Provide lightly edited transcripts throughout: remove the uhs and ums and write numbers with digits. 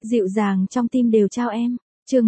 Dịu dàng trong tim đều trao em. Chương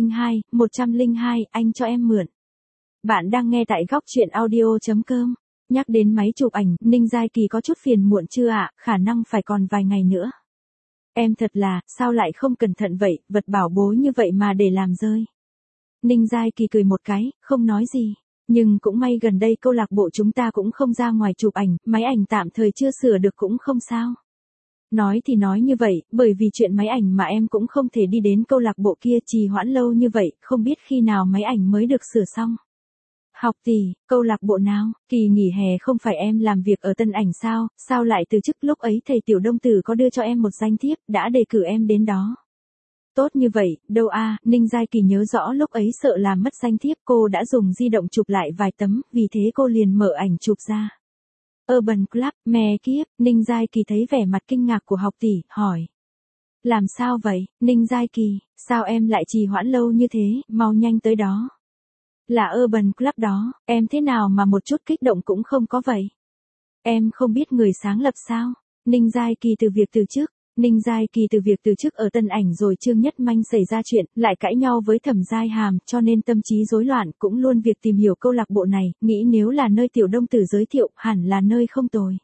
102, anh cho em mượn. Bạn đang nghe tại góc truyện audio.com. Nhắc đến máy chụp ảnh, Ninh Giai Kỳ có chút phiền muộn chưa ạ, khả năng phải còn vài ngày nữa. Em thật là, sao lại không cẩn thận vậy, vật bảo bối như vậy mà để làm rơi. Ninh Giai Kỳ cười một cái, không nói gì. Nhưng cũng may gần đây câu lạc bộ chúng ta cũng không ra ngoài chụp ảnh, máy ảnh tạm thời chưa sửa được cũng không sao. Nói thì nói như vậy, bởi vì chuyện máy ảnh mà em cũng không thể đi đến câu lạc bộ kia trì hoãn lâu như vậy, không biết khi nào máy ảnh mới được sửa xong. Học tỷ, câu lạc bộ nào, kỳ nghỉ hè không phải em làm việc ở Tân Ảnh sao lại từ chức lúc ấy thầy Tiểu Đông Tử có đưa cho em một danh thiếp, đã đề cử em đến đó. Tốt như vậy, đâu a, Ninh Giai Kỳ nhớ rõ lúc ấy sợ làm mất danh thiếp cô đã dùng di động chụp lại vài tấm, vì thế cô liền mở ảnh chụp ra. Urban Club, mẹ kiếp, Ninh Giai Kỳ thấy vẻ mặt kinh ngạc của học tỷ, hỏi. Làm sao vậy, Ninh Giai Kỳ, sao em lại trì hoãn lâu như thế, mau nhanh tới đó. Là Urban Club đó, em thế nào mà một chút kích động cũng không có vậy. Em không biết người sáng lập sao, Ninh Giai Kỳ từ việc từ chức. Ninh Giai Kỳ từ việc từ chức ở Tân Ảnh rồi Trương Nhất Manh xảy ra chuyện, lại cãi nhau với Thẩm Giai Hàm, cho nên tâm trí rối loạn, cũng luôn việc tìm hiểu câu lạc bộ này, nghĩ nếu là nơi Tiểu Đông Tử giới thiệu, hẳn là nơi không tồi.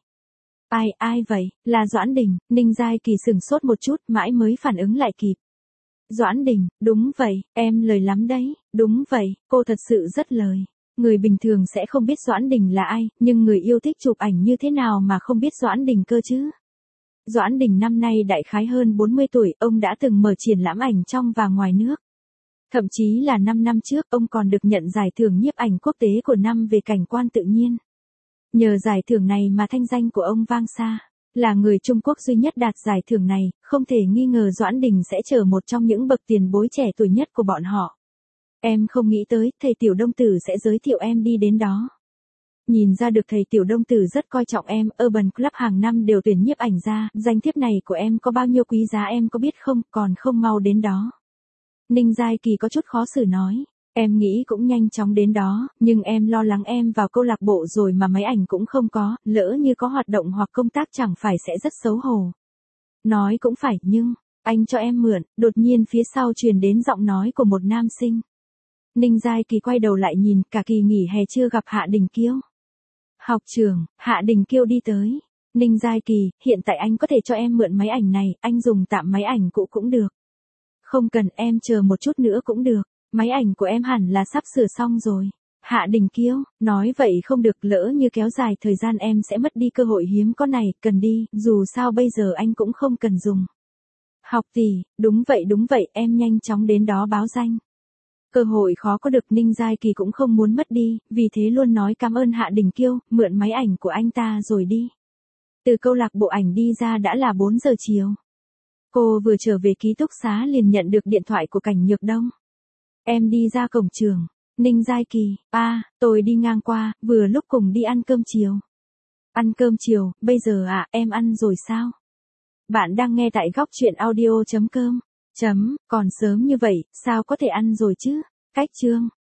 Ai vậy, là Doãn Đình, Ninh Giai Kỳ sửng sốt một chút, mãi mới phản ứng lại kịp. Doãn Đình, đúng vậy, em lời lắm đấy, đúng vậy, cô thật sự rất lời. Người bình thường sẽ không biết Doãn Đình là ai, nhưng người yêu thích chụp ảnh như thế nào mà không biết Doãn Đình cơ chứ. Doãn Đình năm nay đại khái hơn 40 tuổi, ông đã từng mở triển lãm ảnh trong và ngoài nước. Thậm chí là 5 năm trước, ông còn được nhận giải thưởng nhiếp ảnh quốc tế của năm về cảnh quan tự nhiên. Nhờ giải thưởng này mà thanh danh của ông vang xa. Là người Trung Quốc duy nhất đạt giải thưởng này, không thể nghi ngờ Doãn Đình sẽ trở một trong những bậc tiền bối trẻ tuổi nhất của bọn họ. Em không nghĩ tới, thầy Tiểu Đông Tử sẽ giới thiệu em đi đến đó. Nhìn ra được thầy Tiểu Đông Tử rất coi trọng em, Urban Club hàng năm đều tuyển nhiếp ảnh ra, danh thiếp này của em có bao nhiêu quý giá em có biết không, còn không mau đến đó. Ninh Giai Kỳ có chút khó xử nói, em nghĩ cũng nhanh chóng đến đó, nhưng em lo lắng em vào câu lạc bộ rồi mà máy ảnh cũng không có, lỡ như có hoạt động hoặc công tác chẳng phải sẽ rất xấu hổ. Nói cũng phải, nhưng, anh cho em mượn, đột nhiên phía sau truyền đến giọng nói của một nam sinh. Ninh Giai Kỳ quay đầu lại nhìn, cả kỳ nghỉ hè chưa gặp Hạ Đình Kiêu. Học trường, Hạ Đình Kiêu đi tới. Ninh Giai Kỳ, hiện tại anh có thể cho em mượn máy ảnh này, anh dùng tạm máy ảnh cũ cũng được. Không cần, em chờ một chút nữa cũng được, máy ảnh của em hẳn là sắp sửa xong rồi. Hạ Đình Kiêu, nói vậy không được, lỡ như kéo dài thời gian em sẽ mất đi cơ hội hiếm có này, cần đi, dù sao bây giờ anh cũng không cần dùng. Học tỷ, đúng vậy, em nhanh chóng đến đó báo danh. Cơ hội khó có được, Ninh Giai Kỳ cũng không muốn mất đi, vì thế luôn nói cảm ơn Hạ Đình Kiêu, mượn máy ảnh của anh ta rồi đi. Từ câu lạc bộ ảnh đi ra đã là 4 giờ chiều. Cô vừa trở về ký túc xá liền nhận được điện thoại của Cảnh Nhược Đông. Em đi ra cổng trường. Ninh Giai Kỳ, tôi đi ngang qua, vừa lúc cùng đi ăn cơm chiều. Ăn cơm chiều, bây giờ em ăn rồi sao? Bạn đang nghe tại góc truyện audio.com. Còn sớm như vậy, sao có thể ăn rồi chứ? Cách chương.